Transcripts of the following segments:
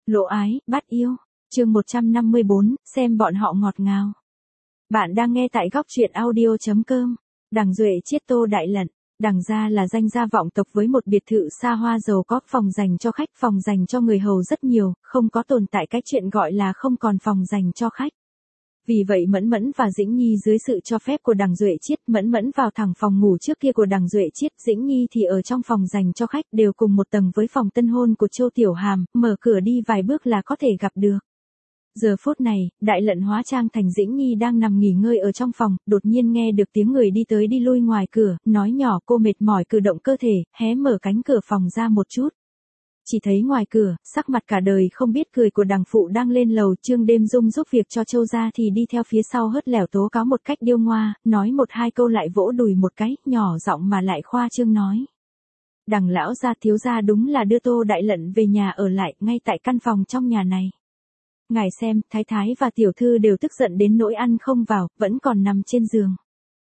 Lộ ái, bắt yêu. Chương 154, xem bọn họ ngọt ngào. Bạn đang nghe tại góc truyện audio.com. Đằng Duệ Chiết Tô Đại Lận. Đằng gia là danh gia vọng tộc với một biệt thự xa hoa giàu có, phòng dành cho khách, phòng dành cho người hầu rất nhiều, không có tồn tại cái chuyện gọi là không còn phòng dành cho khách. Vì vậy Mẫn Mẫn và Dĩnh Nhi dưới sự cho phép của đằng Duệ Chiết, Mẫn Mẫn vào thẳng phòng ngủ trước kia của đằng Duệ Chiết, Dĩnh Nhi thì ở trong phòng dành cho khách, đều cùng một tầng với phòng tân hôn của Châu Tiểu Hàm, mở cửa đi vài bước là có thể gặp được. Giờ phút này, Đại Lận hóa trang thành Dĩnh Nhi đang nằm nghỉ ngơi ở trong phòng, đột nhiên nghe được tiếng người đi tới đi lui ngoài cửa, nói nhỏ cô mệt mỏi cử động cơ thể, hé mở cánh cửa phòng ra một chút. Chỉ thấy ngoài cửa, sắc mặt cả đời không biết cười của đằng phụ đang lên lầu, Trương Đêm Dung giúp việc cho Châu gia thì đi theo phía sau hớt lẻo tố cáo một cách điêu ngoa, nói một hai câu lại vỗ đùi một cái, nhỏ giọng mà lại khoa trương nói. Đằng lão gia thiếu gia đúng là đưa Tô Đại Lận về nhà ở lại, ngay tại căn phòng trong nhà này. Ngài xem, thái thái và tiểu thư đều tức giận đến nỗi ăn không vào, vẫn còn nằm trên giường.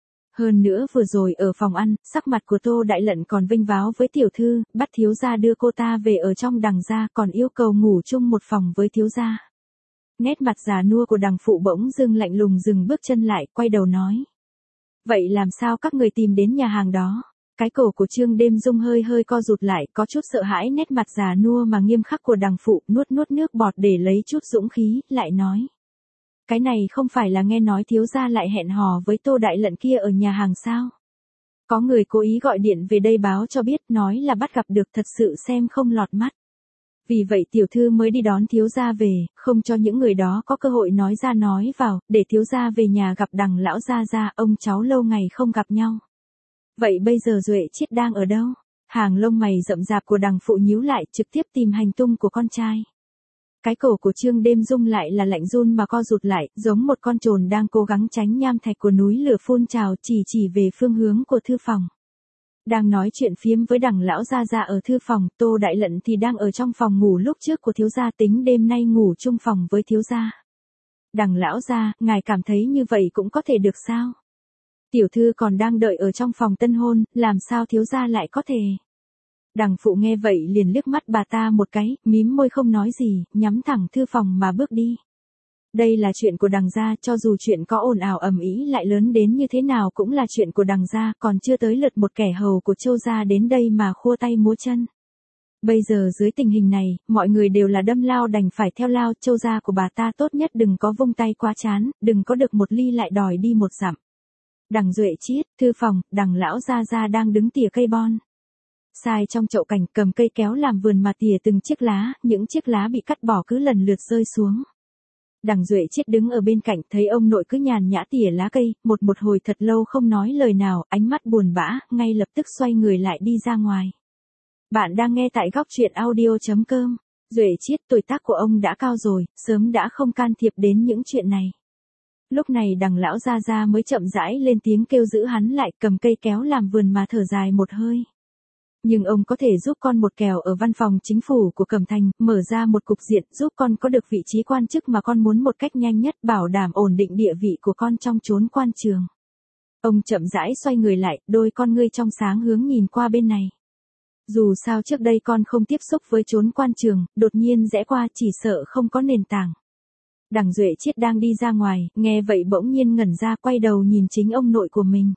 Hơn nữa vừa rồi ở phòng ăn, sắc mặt của Tô Đại Lận còn vênh váo với tiểu thư, bắt thiếu gia đưa cô ta về ở trong đằng gia, còn yêu cầu ngủ chung một phòng với thiếu gia. Nét mặt già nua của đằng phụ bỗng dưng lạnh lùng dừng bước chân lại, quay đầu nói. Vậy làm sao các người tìm đến nhà hàng đó? Cái cổ của Trương Đêm Dung hơi hơi co rụt lại, có chút sợ hãi nét mặt già nua mà nghiêm khắc của đằng phụ, nuốt nước bọt để lấy chút dũng khí, lại nói. Cái này không phải là nghe nói thiếu gia lại hẹn hò với Tô Đại Lận kia ở nhà hàng sao? Có người cố ý gọi điện về đây báo cho biết, nói là bắt gặp được, thật sự xem không lọt mắt. Vì vậy tiểu thư mới đi đón thiếu gia về, không cho những người đó có cơ hội nói ra nói vào, để thiếu gia về nhà gặp đằng lão gia gia, ông cháu lâu ngày không gặp nhau. Vậy bây giờ Duệ Chiết đang ở đâu? Hàng lông mày rậm rạp của đằng phụ nhíu lại, trực tiếp tìm hành tung của con trai. Cái cổ của Trương Đêm Dung lại là lạnh run mà co rụt lại, giống một con trồn đang cố gắng tránh nham thạch của núi lửa phun trào, chỉ về phương hướng của thư phòng. Đang nói chuyện phiếm với đằng lão gia gia ở thư phòng, Tô Đại Lận thì đang ở trong phòng ngủ lúc trước của thiếu gia, tính đêm nay ngủ chung phòng với thiếu gia. Đằng lão gia, ngài cảm thấy như vậy cũng có thể được sao? Tiểu thư còn đang đợi ở trong phòng tân hôn, làm sao thiếu gia lại có thể? Đằng phụ nghe vậy liền liếc mắt bà ta một cái, mím môi không nói gì, nhắm thẳng thư phòng mà bước đi. Đây là chuyện của đằng gia, cho dù chuyện có ồn ào ầm ĩ lại lớn đến như thế nào cũng là chuyện của đằng gia, còn chưa tới lượt một kẻ hầu của Châu gia đến đây mà khua tay múa chân. Bây giờ dưới tình hình này, mọi người đều là đâm lao đành phải theo lao, Châu gia của bà ta tốt nhất đừng có vung tay quá chán, đừng có được một ly lại đòi đi một dặm. Đằng Duệ Chiết, thư phòng, đằng lão gia gia đang đứng tỉa cây bon. Sai trong chậu cảnh, cầm cây kéo làm vườn mà tỉa từng chiếc lá, những chiếc lá bị cắt bỏ cứ lần lượt rơi xuống. Đằng Duệ Chiết đứng ở bên cạnh, thấy ông nội cứ nhàn nhã tỉa lá cây, một hồi thật lâu không nói lời nào, ánh mắt buồn bã, ngay lập tức xoay người lại đi ra ngoài. Bạn đang nghe tại góc truyện audio.com. Duệ Chiết, tuổi tác của ông đã cao rồi, sớm đã không can thiệp đến những chuyện này. Lúc này đằng lão gia gia mới chậm rãi lên tiếng kêu giữ hắn lại, cầm cây kéo làm vườn mà thở dài một hơi. Nhưng ông có thể giúp con một kèo ở văn phòng chính phủ của Cẩm Thành, mở ra một cục diện, giúp con có được vị trí quan chức mà con muốn một cách nhanh nhất, bảo đảm ổn định địa vị của con trong chốn quan trường. Ông chậm rãi xoay người lại, đôi con ngươi trong sáng hướng nhìn qua bên này. Dù sao trước đây con không tiếp xúc với chốn quan trường, đột nhiên rẽ qua chỉ sợ không có nền tảng. Đằng Duệ Chiết đang đi ra ngoài, nghe vậy bỗng nhiên ngẩn ra, quay đầu nhìn chính ông nội của mình.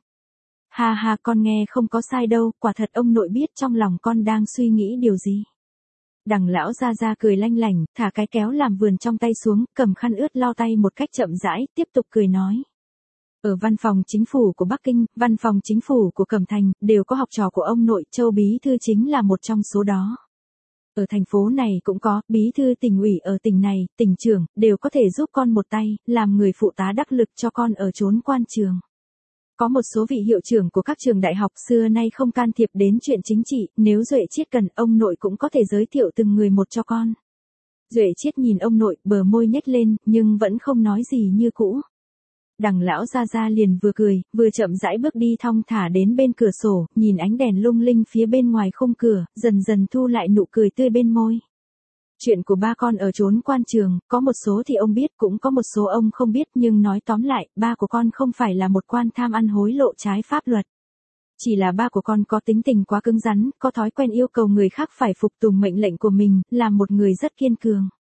Ha ha, con nghe không có sai đâu, quả thật ông nội biết trong lòng con đang suy nghĩ điều gì. Đằng lão gia gia cười lanh lảnh, thả cái kéo làm vườn trong tay xuống, cầm khăn ướt lau tay một cách chậm rãi, tiếp tục cười nói. Ở văn phòng chính phủ của Bắc Kinh, văn phòng chính phủ của Cẩm Thành, đều có học trò của ông nội, Châu bí thư chính là một trong số đó. Ở thành phố này cũng có, bí thư tỉnh ủy ở tỉnh này, tỉnh trưởng, đều có thể giúp con một tay, làm người phụ tá đắc lực cho con ở chốn quan trường. Có một số vị hiệu trưởng của các trường đại học xưa nay không can thiệp đến chuyện chính trị, nếu Duệ Chiết cần, ông nội cũng có thể giới thiệu từng người một cho con. Duệ Chiết nhìn ông nội, bờ môi nhếch lên, nhưng vẫn không nói gì như cũ. Đằng lão gia gia liền vừa cười, vừa chậm rãi bước đi thong thả đến bên cửa sổ, nhìn ánh đèn lung linh phía bên ngoài khung cửa, dần dần thu lại nụ cười tươi bên môi. Chuyện của ba con ở chốn quan trường, có một số thì ông biết, cũng có một số ông không biết, nhưng nói tóm lại, ba của con không phải là một quan tham ăn hối lộ trái pháp luật. Chỉ là ba của con có tính tình quá cứng rắn, có thói quen yêu cầu người khác phải phục tùng mệnh lệnh của mình, là một người rất kiên cường.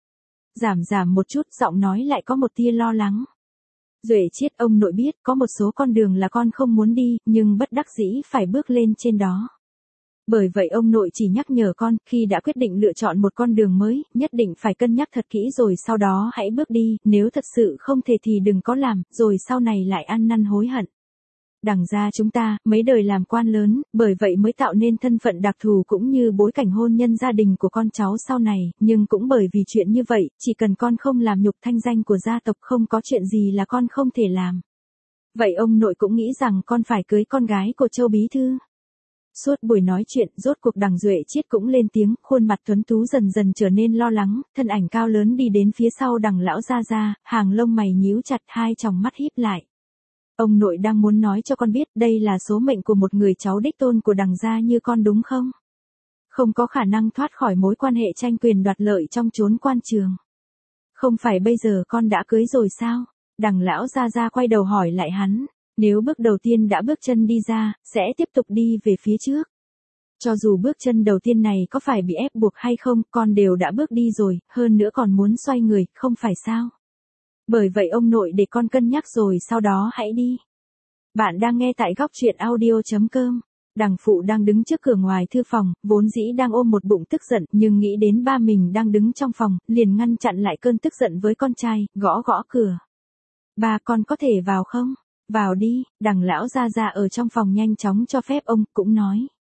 Giảm một chút, giọng nói lại có một tia lo lắng. Duệ Chiết, ông nội biết có một số con đường là con không muốn đi, nhưng bất đắc dĩ phải bước lên trên đó. Bởi vậy ông nội chỉ nhắc nhở con, khi đã quyết định lựa chọn một con đường mới, nhất định phải cân nhắc thật kỹ rồi sau đó hãy bước đi, nếu thật sự không thể thì đừng có làm, rồi sau này lại ăn năn hối hận. Đằng gia chúng ta, mấy đời làm quan lớn, bởi vậy mới tạo nên thân phận đặc thù cũng như bối cảnh hôn nhân gia đình của con cháu sau này, nhưng cũng bởi vì chuyện như vậy, chỉ cần con không làm nhục thanh danh của gia tộc không có chuyện gì là con không thể làm. Vậy ông nội cũng nghĩ rằng con phải cưới con gái của Châu bí thư. Suốt buổi nói chuyện, rốt cuộc Đằng Duệ Chiết cũng lên tiếng, khuôn mặt tuấn tú dần dần trở nên lo lắng, thân ảnh cao lớn đi đến phía sau Đằng lão gia gia, hàng lông mày nhíu chặt, hai tròng mắt híp lại. Ông nội đang muốn nói cho con biết đây là số mệnh của một người cháu đích tôn của Đằng gia như con đúng không? Không có khả năng thoát khỏi mối quan hệ tranh quyền đoạt lợi trong chốn quan trường. Không phải bây giờ con đã cưới rồi sao? Đằng lão gia gia quay đầu hỏi lại hắn. Nếu bước đầu tiên đã bước chân đi ra, sẽ tiếp tục đi về phía trước. Cho dù bước chân đầu tiên này có phải bị ép buộc hay không, con đều đã bước đi rồi, hơn nữa còn muốn xoay người, không phải sao? Bởi vậy ông nội để con cân nhắc rồi sau đó hãy đi. Bạn đang nghe tại góc truyện audio.com. Đằng phụ đang đứng trước cửa ngoài thư phòng, vốn dĩ đang ôm một bụng tức giận, nhưng nghĩ đến ba mình đang đứng trong phòng, liền ngăn chặn lại cơn tức giận với con trai, gõ gõ cửa. Ba, con có thể vào không? Vào đi, Đằng lão gia gia ở trong phòng nhanh chóng cho phép ông, cũng nói.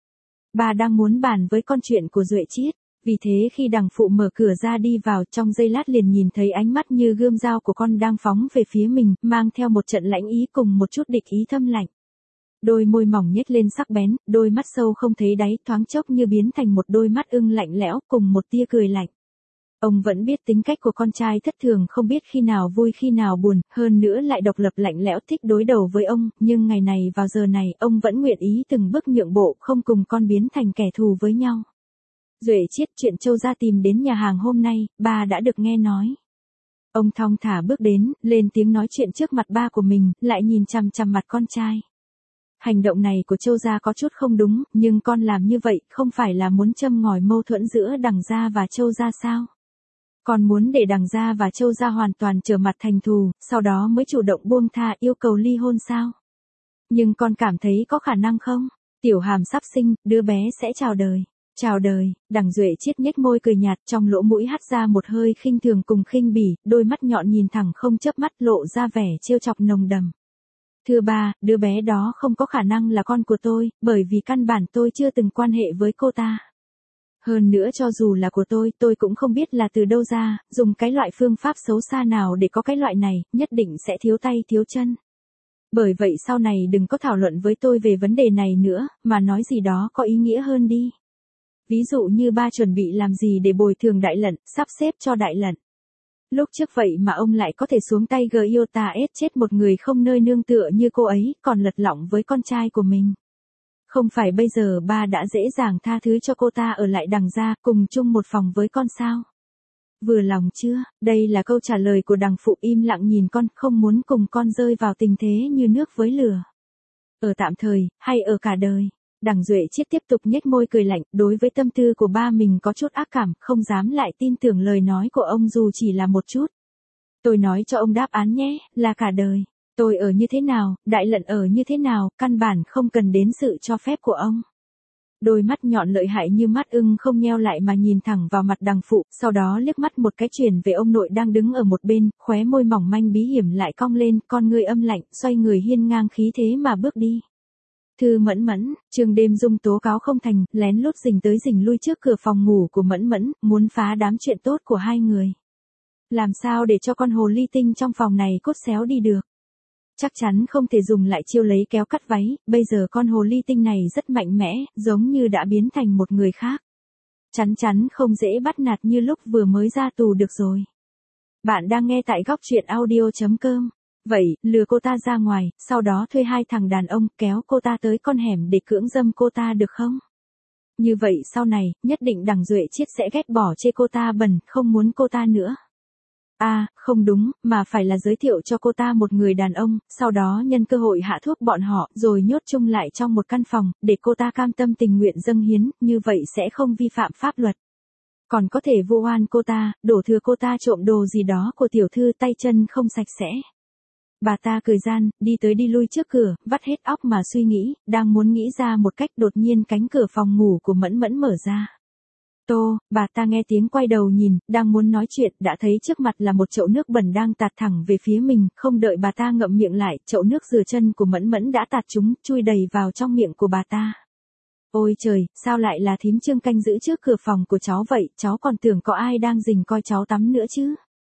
Ba đang muốn bàn với con chuyện của Duệ Chiết. Vì thế khi Đằng phụ mở cửa ra đi vào, trong giây lát liền nhìn thấy ánh mắt như gươm dao của con đang phóng về phía mình, mang theo một trận lãnh ý cùng một chút địch ý thâm lạnh. Đôi môi mỏng nhếch lên sắc bén, đôi mắt sâu không thấy đáy, thoáng chốc như biến thành một đôi mắt ưng lạnh lẽo cùng một tia cười lạnh. Ông vẫn biết tính cách của con trai thất thường, không biết khi nào vui khi nào buồn, hơn nữa lại độc lập lạnh lẽo thích đối đầu với ông, nhưng ngày này vào giờ này, ông vẫn nguyện ý từng bước nhượng bộ, không cùng con biến thành kẻ thù với nhau. Duệ Chiết, chuyện Châu gia tìm đến nhà hàng hôm nay, ba đã được nghe nói. Ông thong thả bước đến, lên tiếng nói chuyện trước mặt ba của mình, lại nhìn chằm chằm mặt con trai. Hành động này của Châu gia có chút không đúng, nhưng con làm như vậy không phải là muốn châm ngòi mâu thuẫn giữa Đằng gia và Châu gia sao? Con muốn để Đằng gia và Châu gia hoàn toàn trở mặt thành thù, sau đó mới chủ động buông tha yêu cầu ly hôn sao? Nhưng con cảm thấy có khả năng không? Tiểu Hàm sắp sinh, đứa bé sẽ chào đời. Chào đời, Đằng Duệ Chiết nhếch môi cười nhạt, trong lỗ mũi hắt ra một hơi khinh thường cùng khinh bỉ, đôi mắt nhọn nhìn thẳng không chớp mắt, lộ ra vẻ trêu chọc nồng đầm. Thưa ba, đứa bé đó không có khả năng là con của tôi, bởi vì căn bản tôi chưa từng quan hệ với cô ta. Hơn nữa cho dù là của tôi cũng không biết là từ đâu ra, dùng cái loại phương pháp xấu xa nào để có cái loại này, nhất định sẽ thiếu tay thiếu chân. Bởi vậy sau này đừng có thảo luận với tôi về vấn đề này nữa, mà nói gì đó có ý nghĩa hơn đi. Ví dụ như ba chuẩn bị làm gì để bồi thường Đại Lận, sắp xếp cho Đại Lận. Lúc trước vậy mà ông lại có thể xuống tay Giota chết một người không nơi nương tựa như cô ấy, còn lật lọng với con trai của mình. Không phải bây giờ ba đã dễ dàng tha thứ cho cô ta ở lại Đằng gia, cùng chung một phòng với con sao? Vừa lòng chưa? Đây là câu trả lời của Đằng phụ, im lặng nhìn con, không muốn cùng con rơi vào tình thế như nước với lửa. Ở tạm thời, hay ở cả đời? Đằng Duệ Chiết tiếp tục nhếch môi cười lạnh, đối với tâm tư của ba mình có chút ác cảm, không dám lại tin tưởng lời nói của ông dù chỉ là một chút. Tôi nói cho ông đáp án nhé, là cả đời. Tôi ở như thế nào, Đại Lận ở như thế nào, căn bản không cần đến sự cho phép của ông. Đôi mắt nhọn lợi hại như mắt ưng không nheo lại mà nhìn thẳng vào mặt Đằng phụ, sau đó liếc mắt một cái chuyển về ông nội đang đứng ở một bên, khóe môi mỏng manh bí hiểm lại cong lên, con ngươi âm lạnh, xoay người hiên ngang khí thế mà bước đi. Thư Mẫn Mẫn, Trường Đêm Dung tố cáo không thành, lén lút rình tới rình lui trước cửa phòng ngủ của Mẫn Mẫn, muốn phá đám chuyện tốt của hai người. Làm sao để cho con hồ ly tinh trong phòng này cốt xéo đi được? Chắc chắn không thể dùng lại chiêu lấy kéo cắt váy, bây giờ con hồ ly tinh này rất mạnh mẽ, giống như đã biến thành một người khác. Chắn không dễ bắt nạt như lúc vừa mới ra tù được rồi. Bạn đang nghe tại góc truyện audio.com. Vậy, lừa cô ta ra ngoài, sau đó thuê hai thằng đàn ông kéo cô ta tới con hẻm để cưỡng dâm cô ta được không? Như vậy sau này, nhất định Đằng Duệ Chiết sẽ ghét bỏ chê cô ta bẩn, không muốn cô ta nữa. Không đúng, mà phải là giới thiệu cho cô ta một người đàn ông, sau đó nhân cơ hội hạ thuốc bọn họ, rồi nhốt chung lại trong một căn phòng, để cô ta cam tâm tình nguyện dâng hiến, như vậy sẽ không vi phạm pháp luật. Còn có thể vu oan cô ta, đổ thừa cô ta trộm đồ gì đó của tiểu thư, tay chân không sạch sẽ. Bà ta cười gian, đi tới đi lui trước cửa, vắt hết óc mà suy nghĩ, đang muốn nghĩ ra một cách, đột nhiên cánh cửa phòng ngủ của Mẫn Mẫn mở ra. Bà ta nghe tiếng quay đầu nhìn, đang muốn nói chuyện, đã thấy trước mặt là một chậu nước bẩn đang tạt thẳng về phía mình, không đợi bà ta ngậm miệng lại, chậu nước rửa chân của Mẫn Mẫn đã tạt trúng, chui đầy vào trong miệng của bà ta. Ôi trời, sao lại là thím Trương canh giữ trước cửa phòng của cháu vậy, cháu còn tưởng có ai đang rình coi cháu tắm nữa chứ.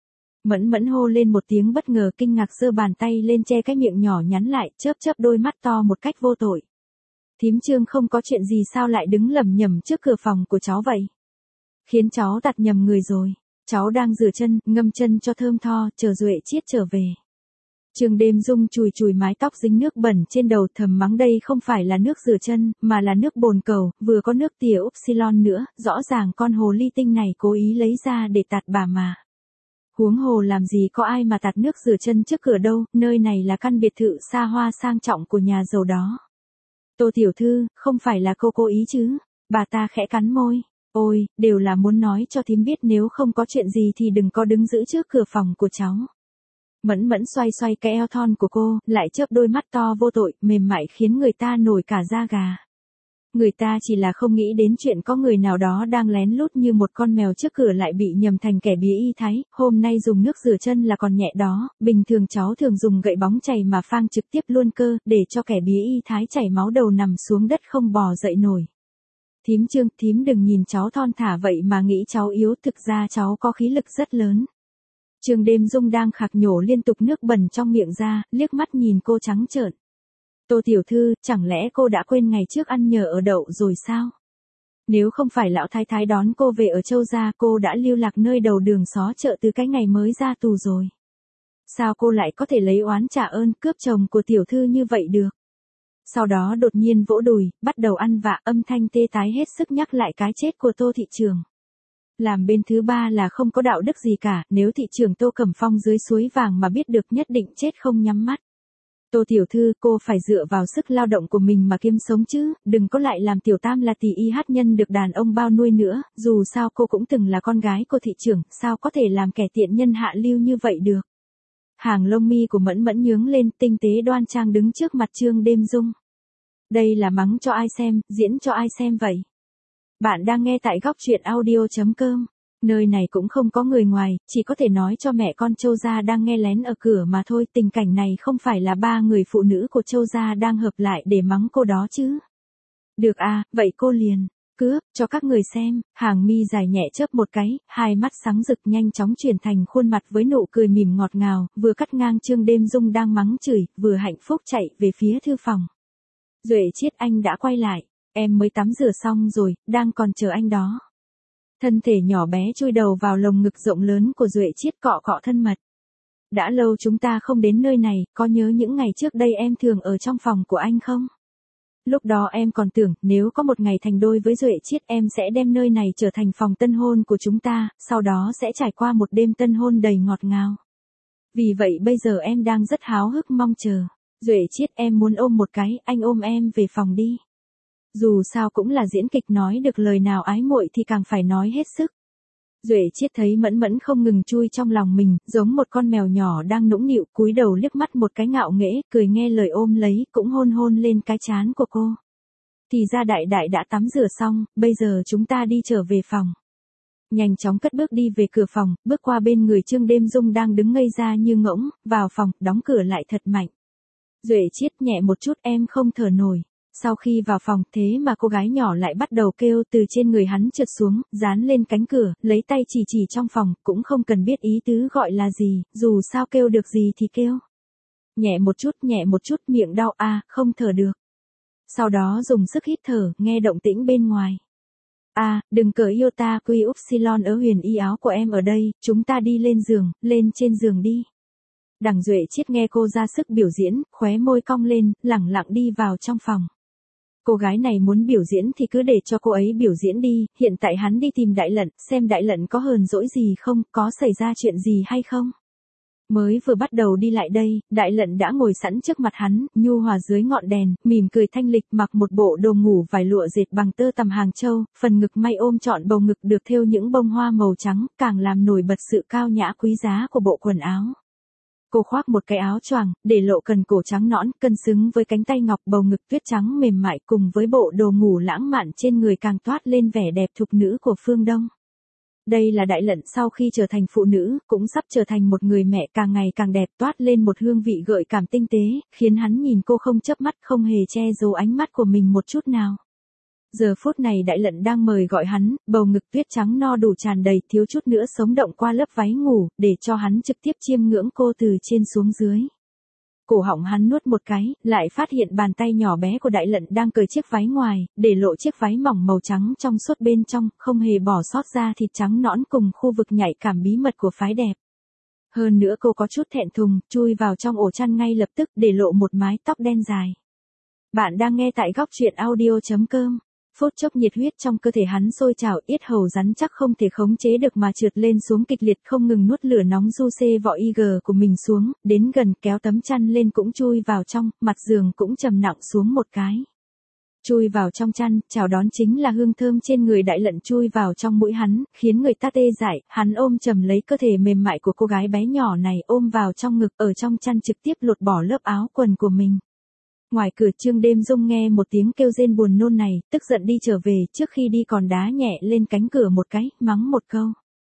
Mẫn Mẫn hô lên một tiếng bất ngờ, kinh ngạc giơ bàn tay lên che cái miệng nhỏ nhắn lại, chớp chớp đôi mắt to một cách vô tội. Thím Trương không có chuyện gì sao lại đứng lẩm nhẩm trước cửa phòng của cháu vậy? Khiến cháu tạt nhầm người rồi. Cháu đang rửa chân, ngâm chân cho thơm tho, chờ Duệ Chiết trở về. Trương Đêm Dung chùi chùi mái tóc dính nước bẩn trên đầu, thầm mắng đây không phải là nước rửa chân, mà là nước bồn cầu, vừa có nước tỉa upsilon nữa, rõ ràng con hồ ly tinh này cố ý lấy ra để tạt bà mà. Huống hồ làm gì có ai mà tạt nước rửa chân trước cửa đâu, nơi này là căn biệt thự xa hoa sang trọng của nhà giàu đó. Tô tiểu thư, không phải là cô cố ý chứ? Bà ta khẽ cắn môi. Ôi, đều là muốn nói cho thím biết nếu không có chuyện gì thì đừng có đứng giữ trước cửa phòng của cháu. Mẫn Mẫn xoay xoay cái eo thon của cô, lại chớp đôi mắt to vô tội, mềm mại khiến người ta nổi cả da gà. Người ta chỉ là không nghĩ đến chuyện có người nào đó đang lén lút như một con mèo trước cửa lại bị nhầm thành kẻ bía y thái, hôm nay dùng nước rửa chân là còn nhẹ đó, bình thường cháu thường dùng gậy bóng chày mà phang trực tiếp luôn cơ, để cho kẻ bía y thái chảy máu đầu nằm xuống đất không bò dậy nổi. Thím Trương, thím đừng nhìn cháu thon thả vậy mà nghĩ cháu yếu, thực ra cháu có khí lực rất lớn. Trương Đêm Dung đang khạc nhổ liên tục nước bẩn trong miệng ra, liếc mắt nhìn cô trắng trợn. Tô tiểu thư, chẳng lẽ cô đã quên ngày trước ăn nhờ ở đậu rồi sao? Nếu không phải lão thái thái đón cô về ở Châu gia, cô đã lưu lạc nơi đầu đường xó chợ từ cái ngày mới ra tù rồi. Sao cô lại có thể lấy oán trả ơn cướp chồng của tiểu thư như vậy được? Sau đó đột nhiên vỗ đùi, bắt đầu ăn vạ, âm thanh tê tái hết sức nhắc lại cái chết của Tô thị trưởng. Làm bên thứ ba là không có đạo đức gì cả, nếu thị trưởng Tô Cẩm Phong dưới suối vàng mà biết được nhất định chết không nhắm mắt. Tô tiểu thư, cô phải dựa vào sức lao động của mình mà kiếm sống chứ, đừng có lại làm tiểu tam là tỷ y hát nhân được đàn ông bao nuôi nữa, dù sao cô cũng từng là con gái của thị trưởng, sao có thể làm kẻ tiện nhân hạ lưu như vậy được. Hàng lông mi của Mẫn Mẫn nhướng lên, tinh tế đoan trang đứng trước mặt Trương Đêm Dung. Đây là mắng cho ai xem, diễn cho ai xem vậy? Bạn đang nghe tại góc truyện audio.com. Nơi này cũng không có người ngoài, chỉ có thể nói cho mẹ con Châu gia đang nghe lén ở cửa mà thôi. Tình cảnh này không phải là ba người phụ nữ của Châu gia đang hợp lại để mắng cô đó chứ. Được à, vậy cô liền cướp cho các người xem. Hàng mi dài nhẹ chớp một cái, hai mắt sáng rực nhanh chóng chuyển thành khuôn mặt với nụ cười mỉm ngọt ngào, vừa cắt ngang Trương Đêm Dung đang mắng chửi, vừa hạnh phúc chạy về phía thư phòng. Duệ Chiết, anh đã quay lại, em mới tắm rửa xong rồi, đang còn chờ anh đó. Thân thể nhỏ bé chui đầu vào lồng ngực rộng lớn của Duệ Chiết, cọ cọ thân mật. Đã lâu chúng ta không đến nơi này, có nhớ những ngày trước đây em thường ở trong phòng của anh không? Lúc đó em còn tưởng, nếu có một ngày thành đôi với Duệ Chiết em sẽ đem nơi này trở thành phòng tân hôn của chúng ta, sau đó sẽ trải qua một đêm tân hôn đầy ngọt ngào. Vì vậy bây giờ em đang rất háo hức mong chờ. Duệ Chiết, em muốn ôm một cái, anh ôm em về phòng đi. Dù sao cũng là diễn kịch, nói được lời nào ái muội thì càng phải nói hết sức. Duệ Chiết thấy Mẫn Mẫn không ngừng chui trong lòng mình, giống một con mèo nhỏ đang nũng nịu, cúi đầu liếc mắt một cái ngạo nghễ, cười nghe lời ôm lấy, cũng hôn hôn lên cái trán của cô. Thì ra đại đại đã tắm rửa xong, bây giờ chúng ta đi trở về phòng. Nhanh chóng cất bước đi về cửa phòng, bước qua bên người Trương Đêm Dung đang đứng ngây ra như ngỗng, vào phòng, đóng cửa lại thật mạnh. Duệ Chiết, nhẹ một chút, em không thở nổi. Sau khi vào phòng, thế mà cô gái nhỏ lại bắt đầu kêu, từ trên người hắn trượt xuống, dán lên cánh cửa, lấy tay chỉ trong phòng, cũng không cần biết ý tứ gọi là gì, dù sao kêu được gì thì kêu. Nhẹ một chút, miệng đau à, không thở được. Sau đó dùng sức hít thở, nghe động tĩnh bên ngoài. À, đừng cởi iota quy upsilon ở huyền y áo của em ở đây, chúng ta đi lên giường, lên trên giường đi. Đằng Duệ Chiết nghe cô ra sức biểu diễn, khóe môi cong lên, lẳng lặng đi vào trong phòng. Cô gái này muốn biểu diễn thì cứ để cho cô ấy biểu diễn đi, hiện tại hắn đi tìm Đại Lận, xem Đại Lận có hờn dỗi gì không, có xảy ra chuyện gì hay không. Mới vừa bắt đầu đi lại đây, Đại Lận đã ngồi sẵn trước mặt hắn, nhu hòa dưới ngọn đèn, mỉm cười thanh lịch, mặc một bộ đồ ngủ vải lụa dệt bằng tơ tằm Hàng Châu, phần ngực may ôm trọn bầu ngực được thêu những bông hoa màu trắng, càng làm nổi bật sự cao nhã quý giá của bộ quần áo. Cô khoác một cái áo choàng, để lộ cần cổ trắng nõn, cân xứng với cánh tay ngọc bầu ngực tuyết trắng mềm mại cùng với bộ đồ ngủ lãng mạn trên người càng toát lên vẻ đẹp thục nữ của phương Đông. Đây là Đại Lận sau khi trở thành phụ nữ, cũng sắp trở thành một người mẹ càng ngày càng đẹp, toát lên một hương vị gợi cảm tinh tế, khiến hắn nhìn cô không chớp mắt, không hề che giấu ánh mắt của mình một chút nào. Giờ phút này Đại Lận đang mời gọi hắn, bầu ngực tuyết trắng no đủ tràn đầy, thiếu chút nữa sống động qua lớp váy ngủ, để cho hắn trực tiếp chiêm ngưỡng cô từ trên xuống dưới. Cổ họng hắn nuốt một cái, lại phát hiện bàn tay nhỏ bé của Đại Lận đang cởi chiếc váy ngoài, để lộ chiếc váy mỏng màu trắng trong suốt bên trong, không hề bỏ sót ra thịt trắng nõn cùng khu vực nhạy cảm bí mật của phái đẹp. Hơn nữa cô có chút thẹn thùng, chui vào trong ổ chăn ngay lập tức, để lộ một mái tóc đen dài. Bạn đang nghe tại góc truyện audio.com. Phút chốc nhiệt huyết trong cơ thể hắn sôi trào, yết hầu rắn chắc không thể khống chế được mà trượt lên xuống kịch liệt, không ngừng nuốt lửa nóng du xê vỏ IG của mình xuống, đến gần kéo tấm chăn lên cũng chui vào trong, mặt giường cũng trầm nặng xuống một cái. Chui vào trong chăn, chào đón chính là hương thơm trên người Đại Lận chui vào trong mũi hắn, khiến người ta tê dại, hắn ôm chầm lấy cơ thể mềm mại của cô gái bé nhỏ này, ôm vào trong ngực, ở trong chăn trực tiếp lột bỏ lớp áo quần của mình. Ngoài cửa Trương Đêm Dung nghe một tiếng kêu rên buồn nôn này, tức giận đi trở về, trước khi đi còn đá nhẹ lên cánh cửa một cái, mắng một câu.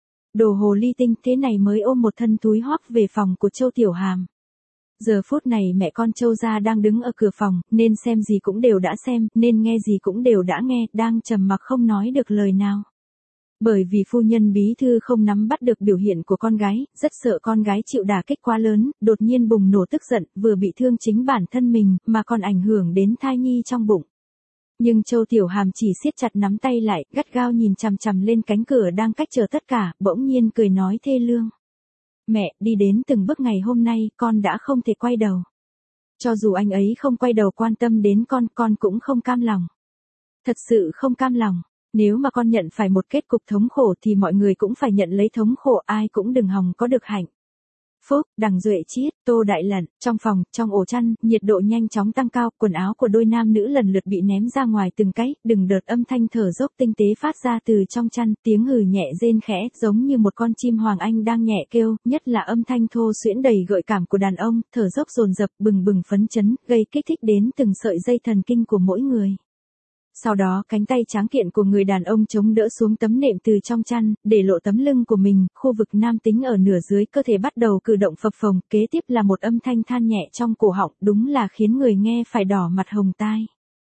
Đồ hồ ly tinh thế này mới ôm một thân túi hóp về phòng của Châu Tiểu Hàm. Giờ phút này mẹ con Châu gia đang đứng ở cửa phòng, nên xem gì cũng đều đã xem, nên nghe gì cũng đều đã nghe, đang trầm mặc không nói được lời nào. Bởi vì phu nhân bí thư không nắm bắt được biểu hiện của con gái, rất sợ con gái chịu đả kích quá lớn, đột nhiên bùng nổ tức giận, vừa bị thương chính bản thân mình, mà còn ảnh hưởng đến thai nhi trong bụng. Nhưng Châu Tiểu Hàm chỉ siết chặt nắm tay lại, gắt gao nhìn chằm chằm lên cánh cửa đang cách trở tất cả, bỗng nhiên cười nói thê lương. Mẹ, đi đến từng bước ngày hôm nay, con đã không thể quay đầu. Cho dù anh ấy không quay đầu quan tâm đến con cũng không cam lòng. Thật sự không cam lòng. Nếu mà con nhận phải một kết cục thống khổ thì mọi người cũng phải nhận lấy thống khổ, ai cũng đừng hòng có được hạnh phúc. Đằng Duệ Chiết, Tô Đại Lận, trong phòng, trong ổ chăn, nhiệt độ nhanh chóng tăng cao, quần áo của đôi nam nữ lần lượt bị ném ra ngoài từng cái, từng đợt âm thanh thở dốc tinh tế phát ra từ trong chăn, tiếng hừ nhẹ rên khẽ, giống như một con chim hoàng anh đang nhẹ kêu, nhất là âm thanh thô xuyễn đầy gợi cảm của đàn ông, thở dốc dồn dập, bừng bừng phấn chấn, gây kích thích đến từng sợi dây thần kinh của mỗi người. Sau đó cánh tay tráng kiện của người đàn ông chống đỡ xuống tấm nệm từ trong chăn, để lộ tấm lưng của mình, khu vực nam tính ở nửa dưới cơ thể bắt đầu cử động phập phồng, kế tiếp là một âm thanh than nhẹ trong cổ họng, đúng là khiến người nghe phải đỏ mặt hồng tai.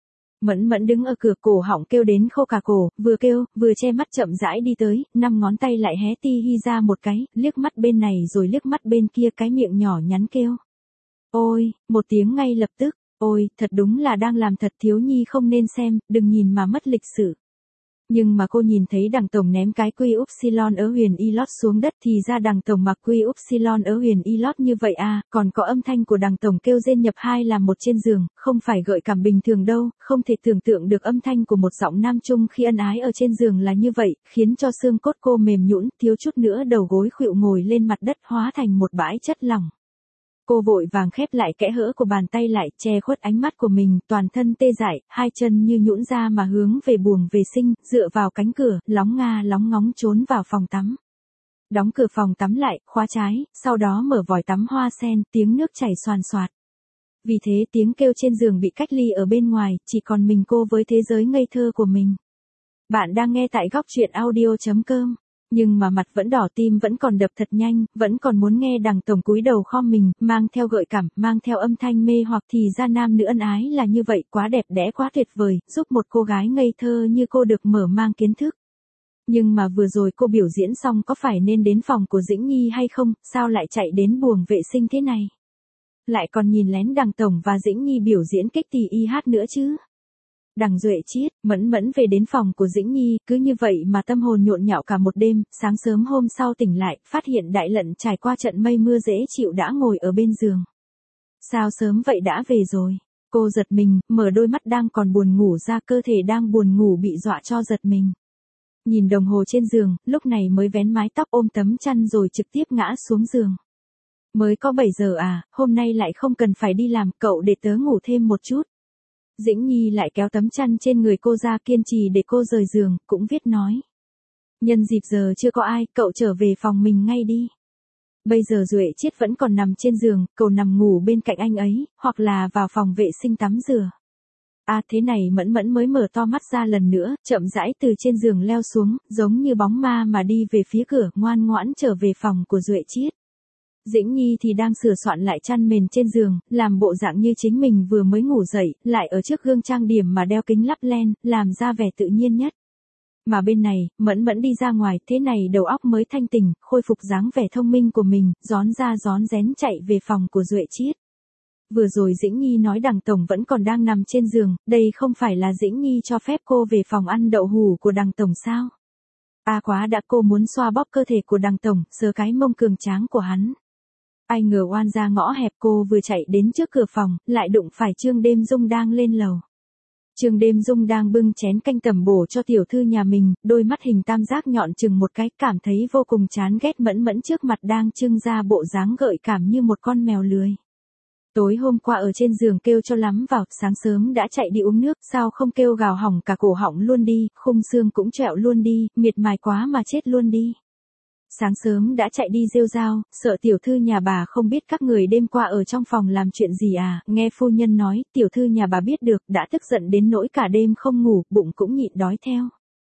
Mẫn Mẫn đứng ở cửa, cổ họng kêu đến khô cả cổ, vừa kêu, vừa che mắt chậm rãi đi tới, 5 ngón tay lại hé ti hi ra một cái, liếc mắt bên này rồi liếc mắt bên kia, cái miệng nhỏ nhắn kêu. Ôi, một tiếng ngay lập tức. Ôi, thật đúng là đang làm thật, thiếu nhi không nên xem, đừng nhìn mà mất lịch sự. Nhưng mà cô nhìn thấy đằng tổng ném cái quy upsilon ở huyền Ilot xuống đất, thì ra đằng tổng mặc quy upsilon ở huyền Ilot như vậy à, còn có âm thanh của đằng tổng kêu rên nhập hai làm một trên giường, không phải gợi cảm bình thường đâu, không thể tưởng tượng được âm thanh của một giọng nam trung khi ân ái ở trên giường là như vậy, khiến cho xương cốt cô mềm nhũn, thiếu chút nữa đầu gối khuỵu ngồi lên mặt đất hóa thành một bãi chất lỏng. Cô vội vàng khép lại kẽ hở của bàn tay lại, che khuất ánh mắt của mình, toàn thân tê dại, hai chân như nhũn ra mà hướng về buồng vệ sinh, dựa vào cánh cửa, lóng nga lóng ngóng trốn vào phòng tắm. Đóng cửa phòng tắm lại, khóa trái, sau đó mở vòi tắm hoa sen, tiếng nước chảy xoàn xoạt. Vì thế tiếng kêu trên giường bị cách ly ở bên ngoài, chỉ còn mình cô với thế giới ngây thơ của mình. Bạn đang nghe tại góc truyện audio.com. Nhưng mà mặt vẫn đỏ, tim vẫn còn đập thật nhanh, vẫn còn muốn nghe đằng tổng cúi đầu khom mình, mang theo gợi cảm, mang theo âm thanh mê hoặc, thì ra nam nữ ân ái là như vậy, quá đẹp đẽ quá tuyệt vời, giúp một cô gái ngây thơ như cô được mở mang kiến thức. Nhưng mà vừa rồi cô biểu diễn xong có phải nên đến phòng của Dĩnh Nhi hay không, sao lại chạy đến buồng vệ sinh thế này? Lại còn nhìn lén đằng tổng và Dĩnh Nhi biểu diễn kích tì y hát nữa chứ? Đằng Duệ Chiết, Mẫn Mẫn về đến phòng của Dĩnh Nhi, cứ như vậy mà tâm hồn nhộn nhạo cả một đêm, sáng sớm hôm sau tỉnh lại, phát hiện Đại Lận trải qua trận mây mưa dễ chịu đã ngồi ở bên giường. Sao sớm vậy đã về rồi? Cô giật mình, mở đôi mắt đang còn buồn ngủ ra, cơ thể đang buồn ngủ bị dọa cho giật mình. Nhìn đồng hồ trên giường, lúc này mới vén mái tóc ôm tấm chăn rồi trực tiếp ngã xuống giường. Mới có 7 giờ à, hôm nay lại không cần phải đi làm, cậu để tớ ngủ thêm một chút. Dĩnh Nhi lại kéo tấm chăn trên người cô ra kiên trì để cô rời giường, cũng viết nói. Nhân dịp giờ chưa có ai, cậu trở về phòng mình ngay đi. Bây giờ Duệ Chiết vẫn còn nằm trên giường, cậu nằm ngủ bên cạnh anh ấy, hoặc là vào phòng vệ sinh tắm rửa. À thế này Mẫn Mẫn mới mở to mắt ra lần nữa, chậm rãi từ trên giường leo xuống, giống như bóng ma mà đi về phía cửa, ngoan ngoãn trở về phòng của Duệ Chiết. Dĩnh Nhi thì đang sửa soạn lại chăn mền trên giường, làm bộ dạng như chính mình vừa mới ngủ dậy, lại ở trước gương trang điểm mà đeo kính lắp len, làm ra vẻ tự nhiên nhất. Mà bên này, Mẫn Mẫn đi ra ngoài, thế này đầu óc mới thanh tỉnh, khôi phục dáng vẻ thông minh của mình, rón ra rón rén chạy về phòng của Duệ Chiết. Vừa rồi Dĩnh Nhi nói Đằng Tổng vẫn còn đang nằm trên giường, đây không phải là Dĩnh Nhi cho phép cô về phòng ăn đậu hủ của Đằng Tổng sao? À quá đã, cô muốn xoa bóp cơ thể của Đằng Tổng, sờ cái mông cường tráng của hắn. Ai ngờ oan ra ngõ hẹp, cô vừa chạy đến trước cửa phòng, lại đụng phải Trương Đêm Dung đang lên lầu. Trương Đêm Dung đang bưng chén canh tẩm bổ cho tiểu thư nhà mình, đôi mắt hình tam giác nhọn chừng một cái, cảm thấy vô cùng chán ghét Mẫn Mẫn trước mặt đang trưng ra bộ dáng gợi cảm như một con mèo lười. Tối hôm qua ở trên giường kêu cho lắm vào, sáng sớm đã chạy đi uống nước, sao không kêu gào hỏng cả cổ họng luôn đi, khung xương cũng trẹo luôn đi, miệt mài quá mà chết luôn đi. Sáng sớm đã chạy đi rêu rao, sợ tiểu thư nhà bà không biết các người đêm qua ở trong phòng làm chuyện gì à, nghe phu nhân nói, tiểu thư nhà bà biết được, đã tức giận đến nỗi cả đêm không ngủ, bụng cũng nhịn đói theo.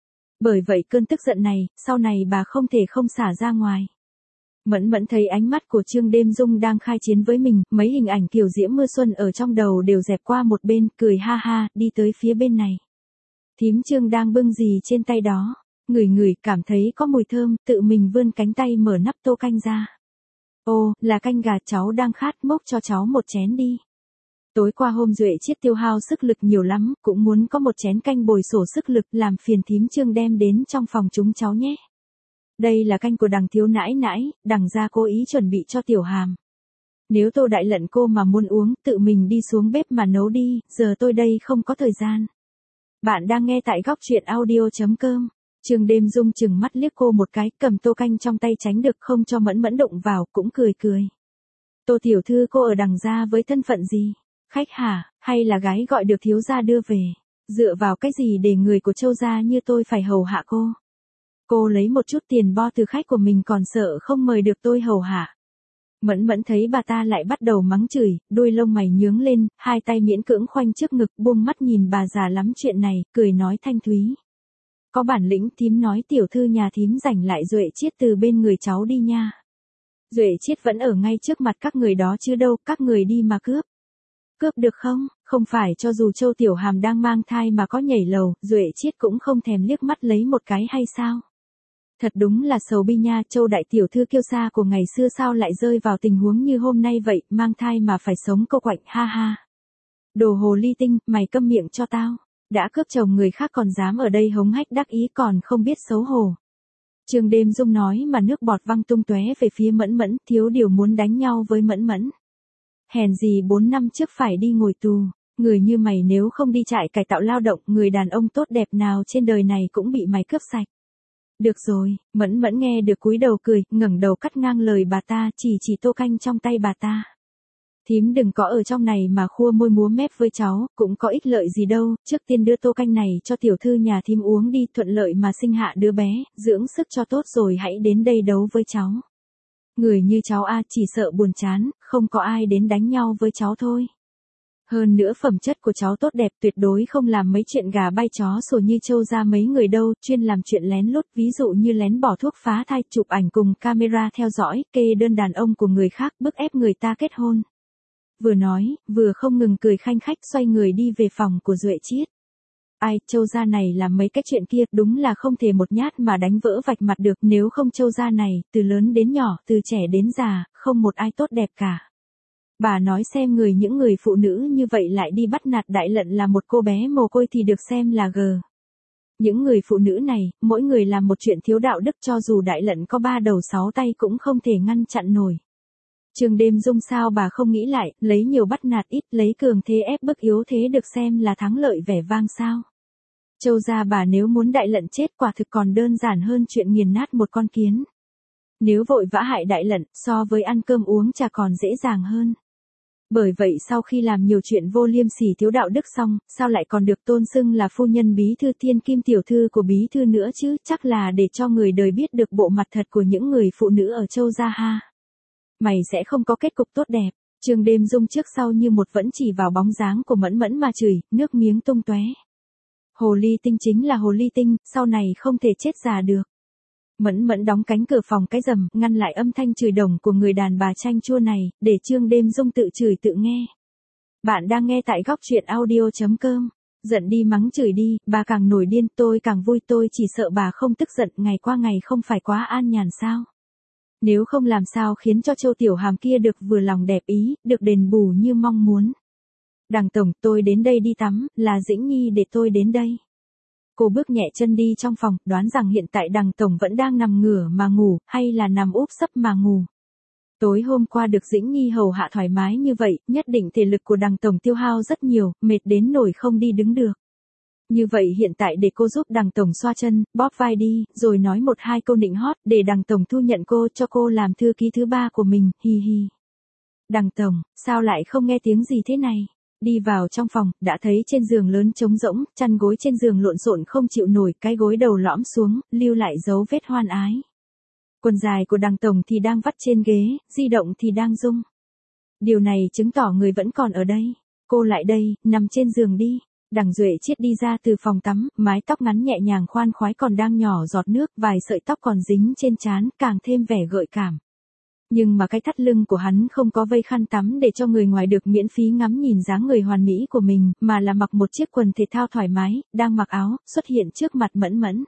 Bởi vậy cơn tức giận này, sau này bà không thể không xả ra ngoài. Mẫn Mẫn thấy ánh mắt của Trương Đêm Dung đang khai chiến với mình, mấy hình ảnh kiều diễm mưa xuân ở trong đầu đều dẹp qua một bên, cười ha ha, đi tới phía bên này. Thím Trương đang bưng gì trên tay đó? Ngửi cảm thấy có mùi thơm, tự mình vươn cánh tay mở nắp tô canh ra. Ô, là canh gà, cháu đang khát, mốc cho cháu một chén đi. Tối qua hôm Duệ Chiết tiêu hao sức lực nhiều lắm, cũng muốn có một chén canh bồi sổ sức lực, làm phiền thím Trương đem đến trong phòng chúng cháu nhé. Đây là canh của Đằng thiếu nãi nãi, Đằng gia cố ý chuẩn bị cho tiểu hàm. Nếu Tô Đại Lận cô mà muốn uống, tự mình đi xuống bếp mà nấu đi, giờ tôi đây không có thời gian. Bạn đang nghe tại góc truyện audio.com. Trương Đêm Dung chừng mắt liếc cô một cái, cầm tô canh trong tay tránh được không cho Mẫn Mẫn động vào, cũng cười. Tô tiểu thư, cô ở Đằng gia với thân phận gì? Khách hả, hay là gái gọi được thiếu gia đưa về? Dựa vào cái gì để người của Châu gia như tôi phải hầu hạ cô? Cô lấy một chút tiền bo từ khách của mình còn sợ không mời được tôi hầu hạ. Mẫn Mẫn thấy bà ta lại bắt đầu mắng chửi, đôi lông mày nhướng lên, hai tay miễn cưỡng khoanh trước ngực, buông mắt nhìn bà già lắm chuyện này, cười nói thanh thúy. Có bản lĩnh, thím nói tiểu thư nhà thím giành lại Duệ Chiết từ bên người cháu đi nha. Duệ Chiết vẫn ở ngay trước mặt các người đó chứ đâu, các người đi mà cướp. Cướp được không? Không phải cho dù Châu Tiểu Hàm đang mang thai mà có nhảy lầu, Duệ Chiết cũng không thèm liếc mắt lấy một cái hay sao? Thật đúng là sầu bi nha, Châu đại tiểu thư kiêu sa của ngày xưa sao lại rơi vào tình huống như hôm nay vậy, mang thai mà phải sống cô quạnh, ha ha. Đồ hồ ly tinh, mày câm miệng cho tao. Đã cướp chồng người khác còn dám ở đây hống hách đắc ý, còn không biết xấu hổ. Trương Đêm Dung nói mà nước bọt văng tung tóe về phía Mẫn Mẫn, thiếu điều muốn đánh nhau với Mẫn Mẫn. Hèn gì 4 năm trước phải đi ngồi tù, người như mày nếu không đi trại cải tạo lao động, người đàn ông tốt đẹp nào trên đời này cũng bị mày cướp sạch. Được rồi, Mẫn Mẫn nghe được cúi đầu cười, ngẩng đầu cắt ngang lời bà ta, chỉ tô canh trong tay bà ta. Thím đừng có ở trong này mà khua môi múa mép với cháu, cũng có ích lợi gì đâu, trước tiên đưa tô canh này cho tiểu thư nhà thím uống đi, thuận lợi mà sinh hạ đứa bé, dưỡng sức cho tốt rồi hãy đến đây đấu với cháu. Người như cháu chỉ sợ buồn chán, không có ai đến đánh nhau với cháu thôi. Hơn nữa phẩm chất của cháu tốt đẹp, tuyệt đối không làm mấy chuyện gà bay chó sổ như Châu gia mấy người đâu, chuyên làm chuyện lén lút, ví dụ như lén bỏ thuốc phá thai, chụp ảnh cùng camera theo dõi, kê đơn đàn ông của người khác, bức ép người ta kết hôn. Vừa nói, vừa không ngừng cười khanh khách, xoay người đi về phòng của Duệ Chiết. Ai, Châu gia này làm mấy cái chuyện kia, đúng là không thể một nhát mà đánh vỡ vạch mặt được, nếu không Châu gia này, từ lớn đến nhỏ, từ trẻ đến già, không một ai tốt đẹp cả. Bà nói xem những người phụ nữ như vậy lại đi bắt nạt Đại Lận là một cô bé mồ côi thì được xem là gờ. Những người phụ nữ này, mỗi người làm một chuyện thiếu đạo đức, cho dù Đại Lận có 3 đầu 6 tay cũng không thể ngăn chặn nổi. Trương Đêm Dung sao bà không nghĩ lại, lấy nhiều bắt nạt ít, lấy cường thế ép bức yếu thế được xem là thắng lợi vẻ vang sao. Châu gia bà nếu muốn Đại Lận chết quả thực còn đơn giản hơn chuyện nghiền nát một con kiến. Nếu vội vã hại đại lận, so với ăn cơm uống trà còn dễ dàng hơn. Bởi vậy sau khi làm nhiều chuyện vô liêm sỉ thiếu đạo đức xong, sao lại còn được tôn xưng là phu nhân bí thư thiên kim tiểu thư của bí thư nữa chứ, chắc là để cho người đời biết được bộ mặt thật của những người phụ nữ ở Châu gia ha. Mày sẽ không có kết cục tốt đẹp. Trương Đêm Dung trước sau như một vẫn chỉ vào bóng dáng của Mẫn Mẫn mà chửi, nước miếng tung tóe. Hồ ly tinh chính là hồ ly tinh, sau này không thể chết già được. Mẫn Mẫn đóng cánh cửa phòng cái rầm, ngăn lại âm thanh chửi đồng của người đàn bà chanh chua này, để Trương Đêm Dung tự chửi tự nghe. Bạn đang nghe tại góc truyện audio.com. Giận đi mắng chửi đi, bà càng nổi điên, tôi càng vui, tôi chỉ sợ bà không tức giận, ngày qua ngày không phải quá an nhàn sao. Nếu không làm sao khiến cho Châu Tiểu Hàm kia được vừa lòng đẹp ý, được đền bù như mong muốn. Đằng tổng, tôi đến đây đi tắm, là Dĩnh Nhi để tôi đến đây. Cô bước nhẹ chân đi trong phòng, đoán rằng hiện tại đằng tổng vẫn đang nằm ngửa mà ngủ, hay là nằm úp sấp mà ngủ. Tối hôm qua được Dĩnh Nhi hầu hạ thoải mái như vậy, nhất định thể lực của đằng tổng tiêu hao rất nhiều, mệt đến nổi không đi đứng được. Như vậy hiện tại để cô giúp đằng tổng xoa chân, bóp vai đi, rồi nói một hai câu nịnh hót, để đằng tổng thu nhận cô cho cô làm thư ký thứ ba của mình, hi hi. Đằng tổng, sao lại không nghe tiếng gì thế này? Đi vào trong phòng, đã thấy trên giường lớn trống rỗng, chăn gối trên giường lộn xộn không chịu nổi, cái gối đầu lõm xuống, lưu lại dấu vết hoan ái. Quần dài của đằng tổng thì đang vắt trên ghế, di động thì đang rung. Điều này chứng tỏ người vẫn còn ở đây. Cô lại đây, nằm trên giường đi. Đằng Duệ Chiết đi ra từ phòng tắm, mái tóc ngắn nhẹ nhàng khoan khoái còn đang nhỏ giọt nước, vài sợi tóc còn dính trên trán, càng thêm vẻ gợi cảm. Nhưng mà cái thắt lưng của hắn không có vây khăn tắm để cho người ngoài được miễn phí ngắm nhìn dáng người hoàn mỹ của mình, mà là mặc một chiếc quần thể thao thoải mái, đang mặc áo, xuất hiện trước mặt Mẫn Mẫn.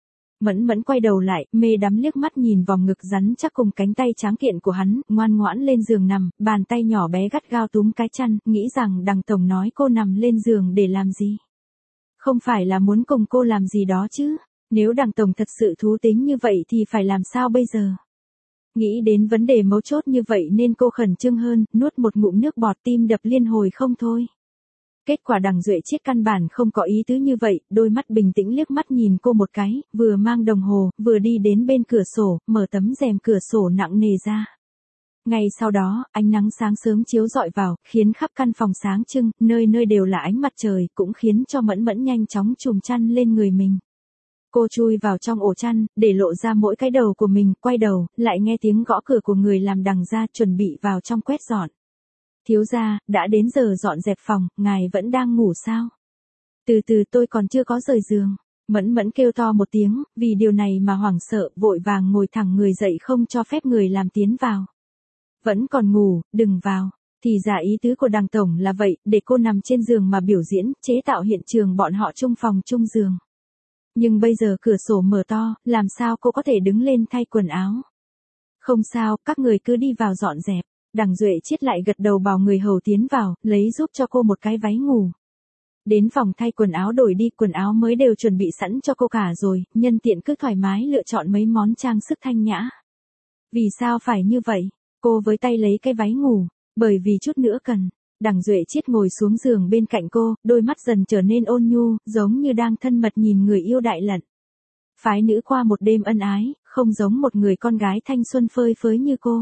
Mẫn Mẫn quay đầu lại, mê đắm liếc mắt nhìn vòng ngực rắn chắc cùng cánh tay tráng kiện của hắn, ngoan ngoãn lên giường nằm, bàn tay nhỏ bé gắt gao túm cái chăn, nghĩ rằng đằng tổng nói cô nằm lên giường để làm gì. Không phải là muốn cùng cô làm gì đó chứ, nếu đằng tổng thật sự thú tính như vậy thì phải làm sao bây giờ. Nghĩ đến vấn đề mấu chốt như vậy nên cô khẩn trương hơn, nuốt một ngụm nước bọt, tim đập liên hồi không thôi. Kết quả đằng Duệ Chiết căn bản không có ý tứ như vậy, đôi mắt bình tĩnh liếc mắt nhìn cô một cái, vừa mang đồng hồ, vừa đi đến bên cửa sổ, mở tấm rèm cửa sổ nặng nề ra. Ngay sau đó, ánh nắng sáng sớm chiếu rọi vào, khiến khắp căn phòng sáng trưng, nơi nơi đều là ánh mặt trời, cũng khiến cho Mẫn Mẫn nhanh chóng chùm chăn lên người mình. Cô chui vào trong ổ chăn, để lộ ra mỗi cái đầu của mình, quay đầu, lại nghe tiếng gõ cửa của người làm đằng gia chuẩn bị vào trong quét dọn. Thiếu gia, đã đến giờ dọn dẹp phòng, ngài vẫn đang ngủ sao? Từ từ, tôi còn chưa có rời giường. Mẫn Mẫn kêu to một tiếng, vì điều này mà hoảng sợ, vội vàng ngồi thẳng người dậy không cho phép người làm tiến vào. Vẫn còn ngủ, đừng vào. Thì ra ý tứ của đằng tổng là vậy, để cô nằm trên giường mà biểu diễn, chế tạo hiện trường bọn họ chung phòng chung giường. Nhưng bây giờ cửa sổ mở to, làm sao cô có thể đứng lên thay quần áo? Không sao, các người cứ đi vào dọn dẹp. Đằng Duệ Chiết lại gật đầu bảo người hầu tiến vào, lấy giúp cho cô một cái váy ngủ. Đến phòng thay quần áo đổi đi, quần áo mới đều chuẩn bị sẵn cho cô cả rồi, nhân tiện cứ thoải mái lựa chọn mấy món trang sức thanh nhã. Vì sao phải như vậy? Cô với tay lấy cái váy ngủ, bởi vì chút nữa cần. Đằng Duệ Chiết ngồi xuống giường bên cạnh cô, đôi mắt dần trở nên ôn nhu, giống như đang thân mật nhìn người yêu đại lận. Phái nữ qua một đêm ân ái, không giống một người con gái thanh xuân phơi phới như cô.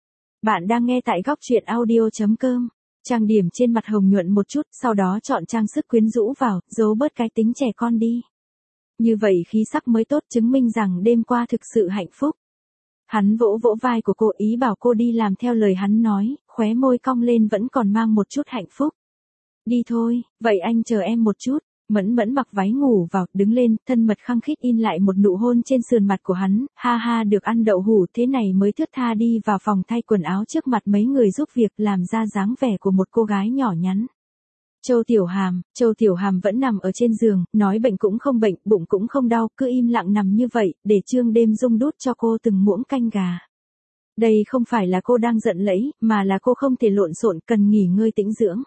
Bạn đang nghe tại góc truyện audio.com. Trang điểm trên mặt hồng nhuận một chút, sau đó chọn trang sức quyến rũ vào, giấu bớt cái tính trẻ con đi. Như vậy khí sắc mới tốt, chứng minh rằng đêm qua thực sự hạnh phúc. Hắn vỗ vỗ vai của cô, ý bảo cô đi làm theo lời hắn nói, khóe môi cong lên vẫn còn mang một chút hạnh phúc. Đi thôi, vậy anh chờ em một chút. Mẫn Mẫn mặc váy ngủ vào, đứng lên, thân mật khăng khít in lại một nụ hôn trên sườn mặt của hắn, ha ha, được ăn đậu hủ thế này mới thướt tha đi vào phòng thay quần áo trước mặt mấy người giúp việc, làm ra dáng vẻ của một cô gái nhỏ nhắn. Châu Tiểu Hàm vẫn nằm ở trên giường, nói bệnh cũng không bệnh, bụng cũng không đau, cứ im lặng nằm như vậy, để Trương Đêm Dung đút cho cô từng muỗng canh gà. Đây không phải là cô đang giận lẫy, mà là cô không thể lộn xộn, cần nghỉ ngơi tĩnh dưỡng.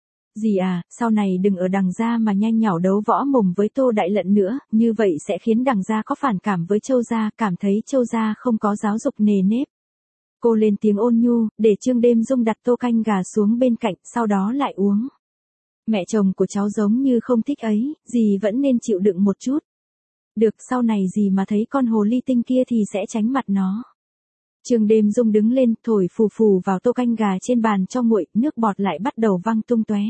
Dì à, sau này đừng ở đằng gia mà nhanh nhảu đấu võ mồm với Tô Đại Lận nữa, như vậy sẽ khiến đằng gia có phản cảm với Châu gia, cảm thấy Châu gia không có giáo dục nề nếp. Cô lên tiếng ôn nhu, để Trương Đêm Dung đặt tô canh gà xuống bên cạnh, sau đó lại uống. Mẹ chồng của cháu giống như không thích ấy, dì vẫn nên chịu đựng một chút. Được, sau này dì mà thấy con hồ ly tinh kia thì sẽ tránh mặt nó. Trương Đêm Dung đứng lên, thổi phù phù vào tô canh gà trên bàn cho nguội, nước bọt lại bắt đầu văng tung tóe.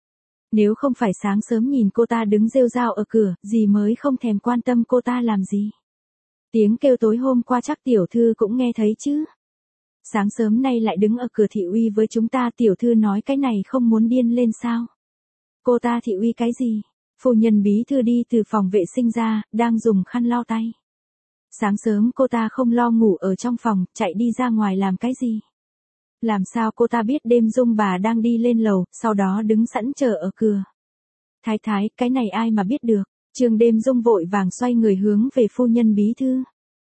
Nếu không phải sáng sớm nhìn cô ta đứng rêu rao ở cửa, dì mới không thèm quan tâm cô ta làm gì. Tiếng kêu tối hôm qua chắc tiểu thư cũng nghe thấy chứ. Sáng sớm nay lại đứng ở cửa thị uy với chúng ta, tiểu thư nói cái này không muốn điên lên sao? Cô ta thị uy cái gì? Phu nhân bí thư đi từ phòng vệ sinh ra, đang dùng khăn lau tay. Sáng sớm cô ta không lo ngủ ở trong phòng, chạy đi ra ngoài làm cái gì? Làm sao cô ta biết Đêm Dung bà đang đi lên lầu, sau đó đứng sẵn chờ ở cửa? Thái thái, cái này ai mà biết được? Trương Đêm Dung vội vàng xoay người hướng về phu nhân bí thư.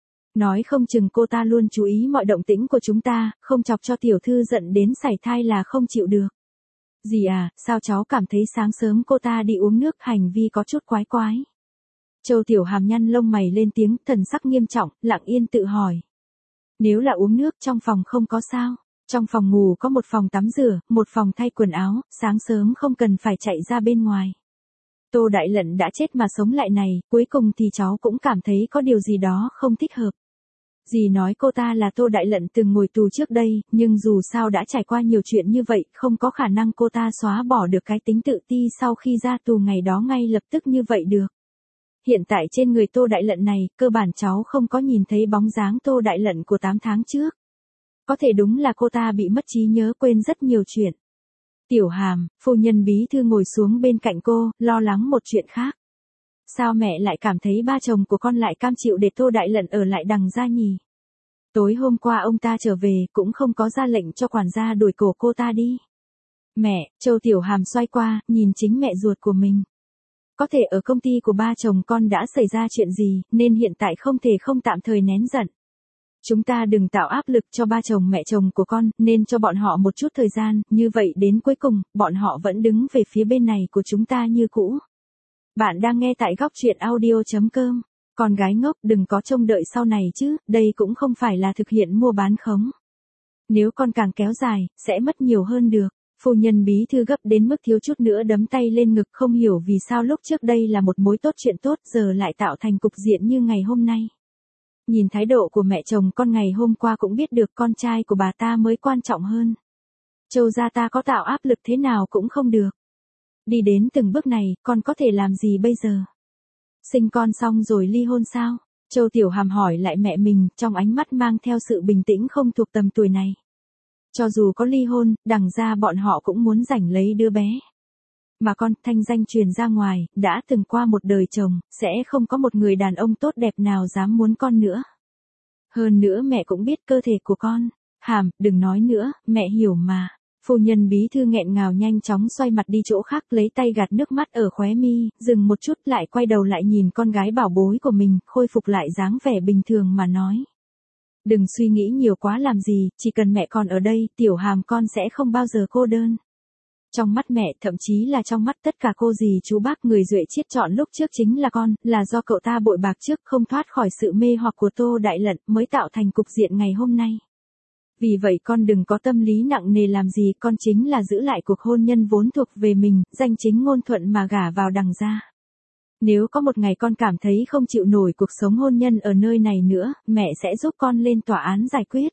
Nói không chừng cô ta luôn chú ý mọi động tĩnh của chúng ta, không chọc cho tiểu thư giận đến sảy thai là không chịu được. Dì à, sao cháu cảm thấy sáng sớm cô ta đi uống nước hành vi có chút quái quái? Châu Tiểu Hàm nhăn lông mày lên tiếng, thần sắc nghiêm trọng, lặng yên tự hỏi. Nếu là uống nước trong phòng không có sao, trong phòng ngủ có một phòng tắm rửa, một phòng thay quần áo, sáng sớm không cần phải chạy ra bên ngoài. Tô Đại Lận đã chết mà sống lại này, cuối cùng thì cháu cũng cảm thấy có điều gì đó không thích hợp. Dì nói cô ta là Tô Đại Lận từng ngồi tù trước đây, nhưng dù sao đã trải qua nhiều chuyện như vậy, không có khả năng cô ta xóa bỏ được cái tính tự ti sau khi ra tù ngày đó ngay lập tức như vậy được. Hiện tại trên người Tô Đại Lận này, cơ bản cháu không có nhìn thấy bóng dáng Tô Đại Lận của 8 tháng trước. Có thể đúng là cô ta bị mất trí nhớ, quên rất nhiều chuyện. Tiểu Hàm, phu nhân bí thư ngồi xuống bên cạnh cô, lo lắng một chuyện khác. Sao mẹ lại cảm thấy ba chồng của con lại cam chịu để Tô Đại Lận ở lại Đằng gia nhỉ? Tối hôm qua ông ta trở về, cũng không có ra lệnh cho quản gia đuổi cổ cô ta đi. Mẹ, Châu Tiểu Hàm xoay qua, nhìn chính mẹ ruột của mình. Có thể ở công ty của ba chồng con đã xảy ra chuyện gì, nên hiện tại không thể không tạm thời nén giận. Chúng ta đừng tạo áp lực cho ba chồng mẹ chồng của con, nên cho bọn họ một chút thời gian, như vậy đến cuối cùng, bọn họ vẫn đứng về phía bên này của chúng ta như cũ. Bạn đang nghe tại góc truyện audio.com. Con gái ngốc, đừng có trông đợi sau này chứ, đây cũng không phải là thực hiện mua bán khống. Nếu con càng kéo dài, sẽ mất nhiều hơn được. Phu nhân bí thư gấp đến mức thiếu chút nữa đấm tay lên ngực, không hiểu vì sao lúc trước đây là một mối tốt chuyện tốt, giờ lại tạo thành cục diện như ngày hôm nay. Nhìn thái độ của mẹ chồng con ngày hôm qua cũng biết được con trai của bà ta mới quan trọng hơn. Châu gia ta có tạo áp lực thế nào cũng không được. Đi đến từng bước này, con có thể làm gì bây giờ? Sinh con xong rồi ly hôn sao? Châu Tiểu Hàm hỏi lại mẹ mình, trong ánh mắt mang theo sự bình tĩnh không thuộc tầm tuổi này. Cho dù có ly hôn, Đằng gia bọn họ cũng muốn giành lấy đứa bé. Mà con, thanh danh truyền ra ngoài, đã từng qua một đời chồng, sẽ không có một người đàn ông tốt đẹp nào dám muốn con nữa. Hơn nữa mẹ cũng biết cơ thể của con. Hàm, đừng nói nữa, mẹ hiểu mà. Phu nhân bí thư nghẹn ngào nhanh chóng xoay mặt đi chỗ khác, lấy tay gạt nước mắt ở khóe mi, dừng một chút lại quay đầu lại nhìn con gái bảo bối của mình, khôi phục lại dáng vẻ bình thường mà nói. Đừng suy nghĩ nhiều quá làm gì, chỉ cần mẹ con ở đây, Tiểu Hàm con sẽ không bao giờ cô đơn. Trong mắt mẹ, thậm chí là trong mắt tất cả cô dì chú bác, người Duệ Chiết chọn lúc trước chính là con, là do cậu ta bội bạc trước, không thoát khỏi sự mê hoặc của Tô Đại Lận, mới tạo thành cục diện ngày hôm nay. Vì vậy con đừng có tâm lý nặng nề làm gì, con chính là giữ lại cuộc hôn nhân vốn thuộc về mình, danh chính ngôn thuận mà gả vào Đằng gia. Nếu có một ngày con cảm thấy không chịu nổi cuộc sống hôn nhân ở nơi này nữa, mẹ sẽ giúp con lên tòa án giải quyết.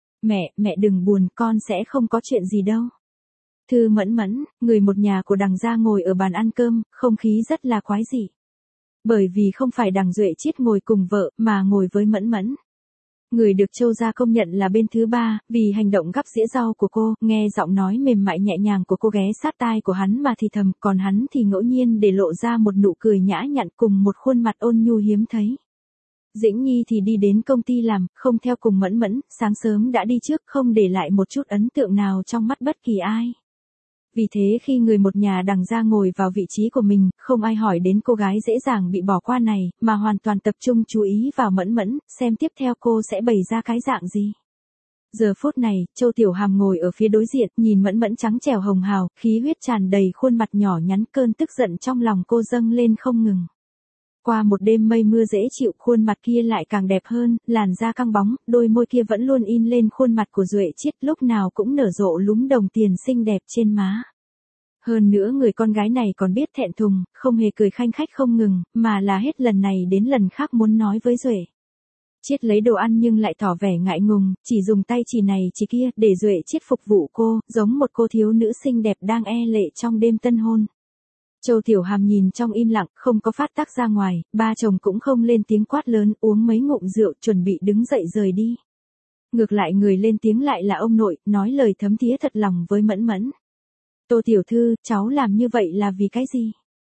Mẹ đừng buồn, con sẽ không có chuyện gì đâu. Thư Mẫn Mẫn, người một nhà của Đằng gia ngồi ở bàn ăn cơm, không khí rất là quái dị. Bởi vì không phải Đằng Duệ Chiết ngồi cùng vợ, mà ngồi với Mẫn Mẫn. Người được Châu gia công nhận là bên thứ ba, vì hành động gắp dĩa rau của cô, nghe giọng nói mềm mại nhẹ nhàng của cô ghé sát tai của hắn mà thì thầm, còn hắn thì ngẫu nhiên để lộ ra một nụ cười nhã nhặn cùng một khuôn mặt ôn nhu hiếm thấy. Dĩnh Nhi thì đi đến công ty làm, không theo cùng Mẫn Mẫn, sáng sớm đã đi trước, không để lại một chút ấn tượng nào trong mắt bất kỳ ai. Vì thế khi người một nhà Đằng gia ngồi vào vị trí của mình, không ai hỏi đến cô gái dễ dàng bị bỏ qua này, mà hoàn toàn tập trung chú ý vào Mẫn Mẫn, xem tiếp theo cô sẽ bày ra cái dạng gì. Giờ phút này, Châu Tiểu Hàm ngồi ở phía đối diện, nhìn Mẫn Mẫn trắng trẻo hồng hào, khí huyết tràn đầy khuôn mặt nhỏ nhắn, cơn tức giận trong lòng cô dâng lên không ngừng. Qua một đêm mây mưa dễ chịu, khuôn mặt kia lại càng đẹp hơn, làn da căng bóng, đôi môi kia vẫn luôn in lên khuôn mặt của Duệ Chiết, lúc nào cũng nở rộ lúm đồng tiền xinh đẹp trên má. Hơn nữa người con gái này còn biết thẹn thùng, không hề cười khanh khách không ngừng, mà là hết lần này đến lần khác muốn nói với Duệ Chiết lấy đồ ăn nhưng lại tỏ vẻ ngại ngùng, chỉ dùng tay chỉ này chỉ kia để Duệ Chiết phục vụ cô, giống một cô thiếu nữ xinh đẹp đang e lệ trong đêm tân hôn. Châu Tiểu Hàm nhìn trong im lặng, không có phát tác ra ngoài, ba chồng cũng không lên tiếng quát lớn, uống mấy ngụm rượu, chuẩn bị đứng dậy rời đi. Ngược lại người lên tiếng lại là ông nội, nói lời thấm thía thật lòng với Mẫn Mẫn. Tô tiểu thư, cháu làm như vậy là vì cái gì?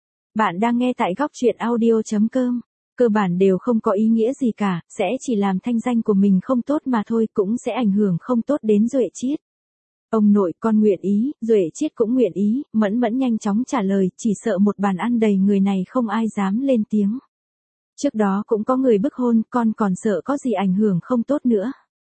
Bạn đang nghe tại góc truyện audio.com. Cơ bản đều không có ý nghĩa gì cả, sẽ chỉ làm thanh danh của mình không tốt mà thôi, cũng sẽ ảnh hưởng không tốt đến Duệ Chiết. Ông nội, con nguyện ý, Duệ Chiết cũng nguyện ý, Mẫn Mẫn nhanh chóng trả lời, chỉ sợ một bàn ăn đầy người này không ai dám lên tiếng. Trước đó cũng có người bức hôn, con còn sợ có gì ảnh hưởng không tốt nữa.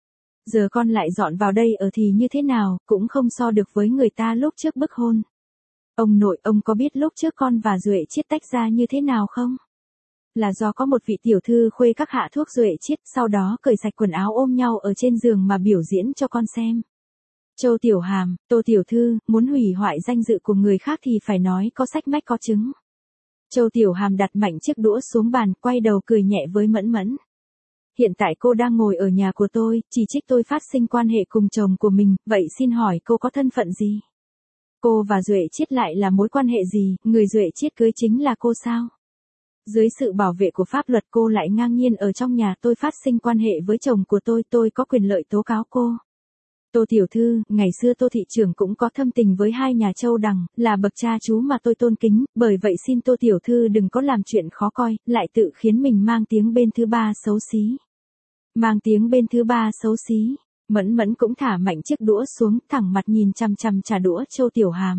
Giờ con lại dọn vào đây ở thì như thế nào, cũng không so được với người ta lúc trước bức hôn. Ông nội, ông có biết lúc trước con và Duệ Chiết tách ra như thế nào không? Là do có một vị tiểu thư khuê các hạ thuốc Duệ Chiết, sau đó cởi sạch quần áo ôm nhau ở trên giường mà biểu diễn cho con xem. Châu Tiểu Hàm, Tô tiểu thư, muốn hủy hoại danh dự của người khác thì phải nói có sách mách có chứng. Châu Tiểu Hàm đặt mạnh chiếc đũa xuống bàn, quay đầu cười nhẹ với Mẫn Mẫn. Hiện tại cô đang ngồi ở nhà của tôi, chỉ trích tôi phát sinh quan hệ cùng chồng của mình, vậy xin hỏi cô có thân phận gì? Cô và Duệ Chiết lại là mối quan hệ gì, người Duệ Chiết cưới chính là cô sao? Dưới sự bảo vệ của pháp luật cô lại ngang nhiên ở trong nhà tôi phát sinh quan hệ với chồng của tôi có quyền lợi tố cáo cô. Tô tiểu thư, ngày xưa Tô thị trưởng cũng có thâm tình với hai nhà Châu Đằng, là bậc cha chú mà tôi tôn kính, bởi vậy xin Tô tiểu thư đừng có làm chuyện khó coi, lại tự khiến mình mang tiếng bên thứ ba xấu xí. Mang tiếng bên thứ ba xấu xí. Mẫn Mẫn cũng thả mạnh chiếc đũa xuống, thẳng mặt nhìn chằm chằm trà đũa Châu Tiểu Hàm.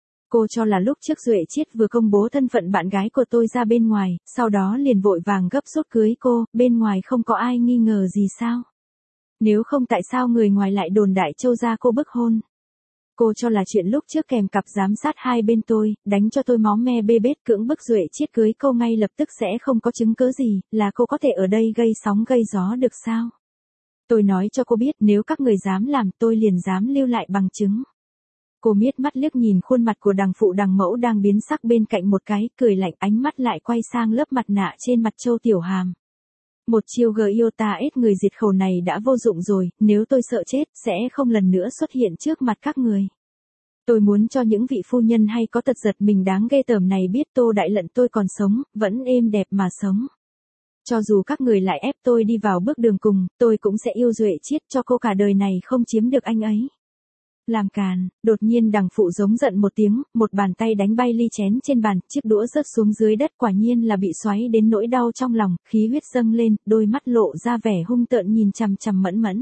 Cô cho là lúc trước Duệ Chiết vừa công bố thân phận bạn gái của tôi ra bên ngoài, sau đó liền vội vàng gấp rút cưới cô, bên ngoài không có ai nghi ngờ gì sao? Nếu không tại sao người ngoài lại đồn đại Châu gia cô bức hôn? Cô cho là chuyện lúc trước kèm cặp giám sát hai bên tôi, đánh cho tôi máu me bê bết cưỡng bức Duệ Chiết cưới cô ngay lập tức sẽ không có chứng cớ gì, là cô có thể ở đây gây sóng gây gió được sao? Tôi nói cho cô biết nếu các người dám làm tôi liền dám lưu lại bằng chứng. Cô miết mắt liếc nhìn khuôn mặt của đằng phụ đằng mẫu đang biến sắc bên cạnh một cái, cười lạnh ánh mắt lại quay sang lớp mặt nạ trên mặt Châu Tiểu Hàm. Một chiêu Giota ết người diệt khẩu này đã vô dụng rồi, nếu tôi sợ chết, sẽ không lần nữa xuất hiện trước mặt các người. Tôi muốn cho những vị phu nhân hay có tật giật mình đáng ghê tởm này biết Tô Đại Lận tôi còn sống, vẫn êm đẹp mà sống. Cho dù các người lại ép tôi đi vào bước đường cùng, tôi cũng sẽ yêu Duệ Chiết cho cô cả đời này không chiếm được anh ấy. Làm càn, đột nhiên đằng phụ giống giận một tiếng, một bàn tay đánh bay ly chén trên bàn, chiếc đũa rớt xuống dưới đất quả nhiên là bị xoáy đến nỗi đau trong lòng, khí huyết dâng lên, đôi mắt lộ ra vẻ hung tợn nhìn chằm chằm Mẫn Mẫn.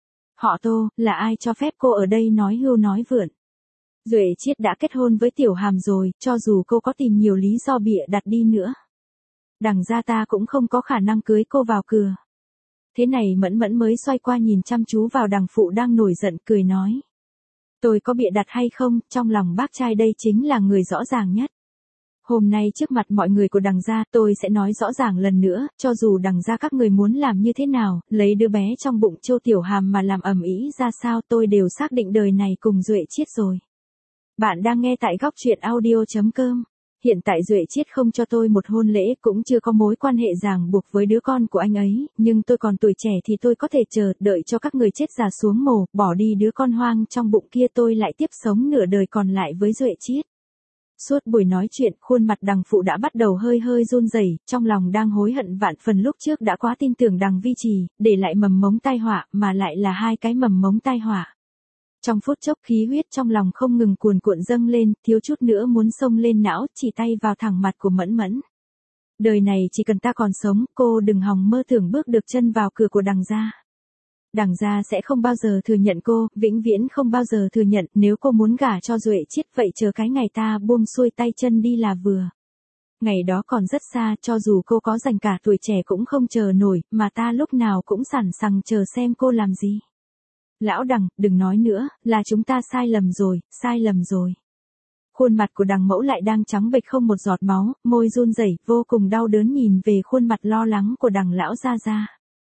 Họ Tô, là ai cho phép cô ở đây nói hưu nói vượn? Duệ Chiết đã kết hôn với Tiểu Hàm rồi, cho dù cô có tìm nhiều lý do bịa đặt đi nữa. Đằng gia ta cũng không có khả năng cưới cô vào cửa. Thế này Mẫn Mẫn mới xoay qua nhìn chăm chú vào đằng phụ đang nổi giận cười nói. Tôi có bịa đặt hay không, trong lòng bác trai đây chính là người rõ ràng nhất. Hôm nay trước mặt mọi người của đằng gia tôi sẽ nói rõ ràng lần nữa, cho dù đằng gia các người muốn làm như thế nào, lấy đứa bé trong bụng Châu Tiểu Hàm mà làm ầm ĩ ra sao tôi đều xác định đời này cùng Duệ Chiết rồi. Bạn đang nghe tại góc truyện audio.com. Hiện tại Duệ Chiết không cho tôi một hôn lễ cũng chưa có mối quan hệ ràng buộc với đứa con của anh ấy, nhưng tôi còn tuổi trẻ thì tôi có thể chờ, đợi cho các người chết già xuống mồ, bỏ đi đứa con hoang trong bụng kia tôi lại tiếp sống nửa đời còn lại với Duệ Chiết. Suốt buổi nói chuyện, khuôn mặt đằng phụ đã bắt đầu hơi hơi run rẩy, trong lòng đang hối hận vạn phần lúc trước đã quá tin tưởng đằng Vi Trì, để lại mầm mống tai họa, mà lại là hai cái mầm mống tai họa. Trong phút chốc khí huyết trong lòng không ngừng cuồn cuộn dâng lên, thiếu chút nữa muốn xông lên não, chỉ tay vào thẳng mặt của Mẫn Mẫn. Đời này chỉ cần ta còn sống, cô đừng hòng mơ tưởng bước được chân vào cửa của đằng gia. Đằng gia sẽ không bao giờ thừa nhận cô, vĩnh viễn không bao giờ thừa nhận, nếu cô muốn gả cho Duệ Chiết vậy chờ cái ngày ta buông xuôi tay chân đi là vừa. Ngày đó còn rất xa, cho dù cô có dành cả tuổi trẻ cũng không chờ nổi, mà ta lúc nào cũng sẵn sàng chờ xem cô làm gì. Lão đằng, đừng nói nữa, là chúng ta sai lầm rồi, sai lầm rồi. Khuôn mặt của đằng mẫu lại đang trắng bệch không một giọt máu, môi run rẩy, vô cùng đau đớn nhìn về khuôn mặt lo lắng của đằng lão gia gia.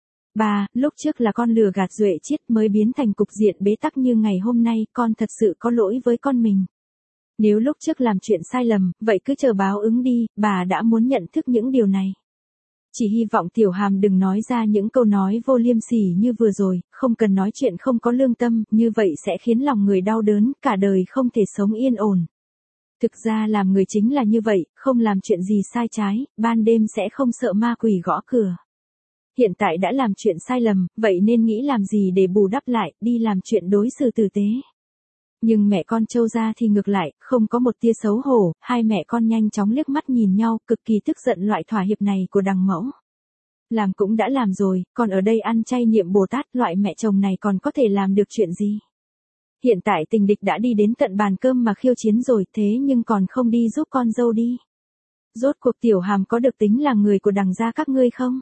Bà, lúc trước là con lừa gạt Duệ Chiết mới biến thành cục diện bế tắc như ngày hôm nay, con thật sự có lỗi với con mình. Nếu lúc trước làm chuyện sai lầm, vậy cứ chờ báo ứng đi, bà đã muốn nhận thức những điều này. Chỉ hy vọng Tiểu Hàm đừng nói ra những câu nói vô liêm sỉ như vừa rồi, không cần nói chuyện không có lương tâm, như vậy sẽ khiến lòng người đau đớn, cả đời không thể sống yên ổn. Thực ra làm người chính là như vậy, không làm chuyện gì sai trái, ban đêm sẽ không sợ ma quỷ gõ cửa. Hiện tại đã làm chuyện sai lầm, vậy nên nghĩ làm gì để bù đắp lại, đi làm chuyện đối xử tử tế. Nhưng mẹ con Châu gia thì ngược lại, không có một tia xấu hổ, hai mẹ con nhanh chóng liếc mắt nhìn nhau, cực kỳ tức giận loại thỏa hiệp này của đằng mẫu. Làm cũng đã làm rồi, còn ở đây ăn chay niệm Bồ Tát, loại mẹ chồng này còn có thể làm được chuyện gì? Hiện tại tình địch đã đi đến tận bàn cơm mà khiêu chiến rồi, thế nhưng còn không đi giúp con dâu đi. Rốt cuộc Tiểu Hàm có được tính là người của đằng gia các ngươi không?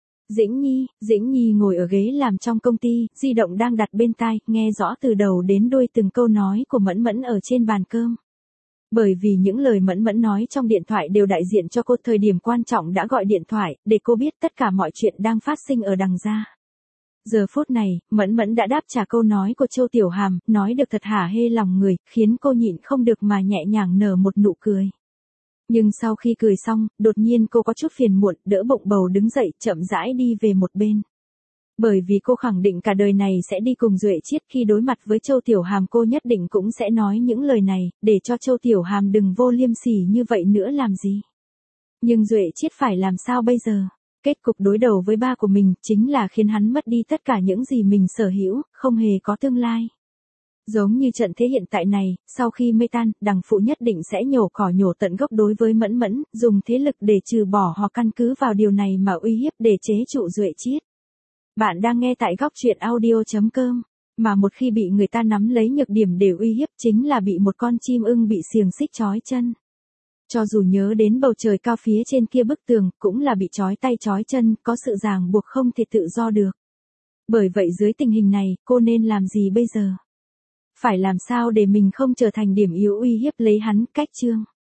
Dĩnh Nhi ngồi ở ghế làm trong công ty, di động đang đặt bên tai, nghe rõ từ đầu đến đuôi từng câu nói của Mẫn Mẫn ở trên bàn cơm. Bởi vì những lời Mẫn Mẫn nói trong điện thoại đều đại diện cho cô, thời điểm quan trọng đã gọi điện thoại, để cô biết tất cả mọi chuyện đang phát sinh ở đằng gia. Giờ phút này, Mẫn Mẫn đã đáp trả câu nói của Châu Tiểu Hàm, nói được thật hả hê lòng người, khiến cô nhịn không được mà nhẹ nhàng nở một nụ cười. Nhưng sau khi cười xong, đột nhiên cô có chút phiền muộn, đỡ bụng bầu đứng dậy, chậm rãi đi về một bên. Bởi vì cô khẳng định cả đời này sẽ đi cùng Duệ Chiết, khi đối mặt với Châu Tiểu Hàm cô nhất định cũng sẽ nói những lời này, để cho Châu Tiểu Hàm đừng vô liêm sỉ như vậy nữa làm gì. Nhưng Duệ Chiết phải làm sao bây giờ? Kết cục đối đầu với ba của mình chính là khiến hắn mất đi tất cả những gì mình sở hữu, không hề có tương lai. Giống như trận thế hiện tại này, sau khi mây tan, đằng phụ nhất định sẽ nhổ cỏ nhổ tận gốc đối với Mẫn Mẫn, dùng thế lực để trừ bỏ hoặc căn cứ vào điều này mà uy hiếp để chế trụ Duệ Chiết. Bạn đang nghe tại góc truyện audio.com, mà một khi bị người ta nắm lấy nhược điểm để uy hiếp chính là bị một con chim ưng bị xiềng xích trói chân. Cho dù nhớ đến bầu trời cao phía trên kia bức tường, cũng là bị trói tay trói chân, có sự ràng buộc không thể tự do được. Bởi vậy dưới tình hình này, cô nên làm gì bây giờ? Phải làm sao để mình không trở thành điểm yếu uy hiếp lấy hắn, cách chương.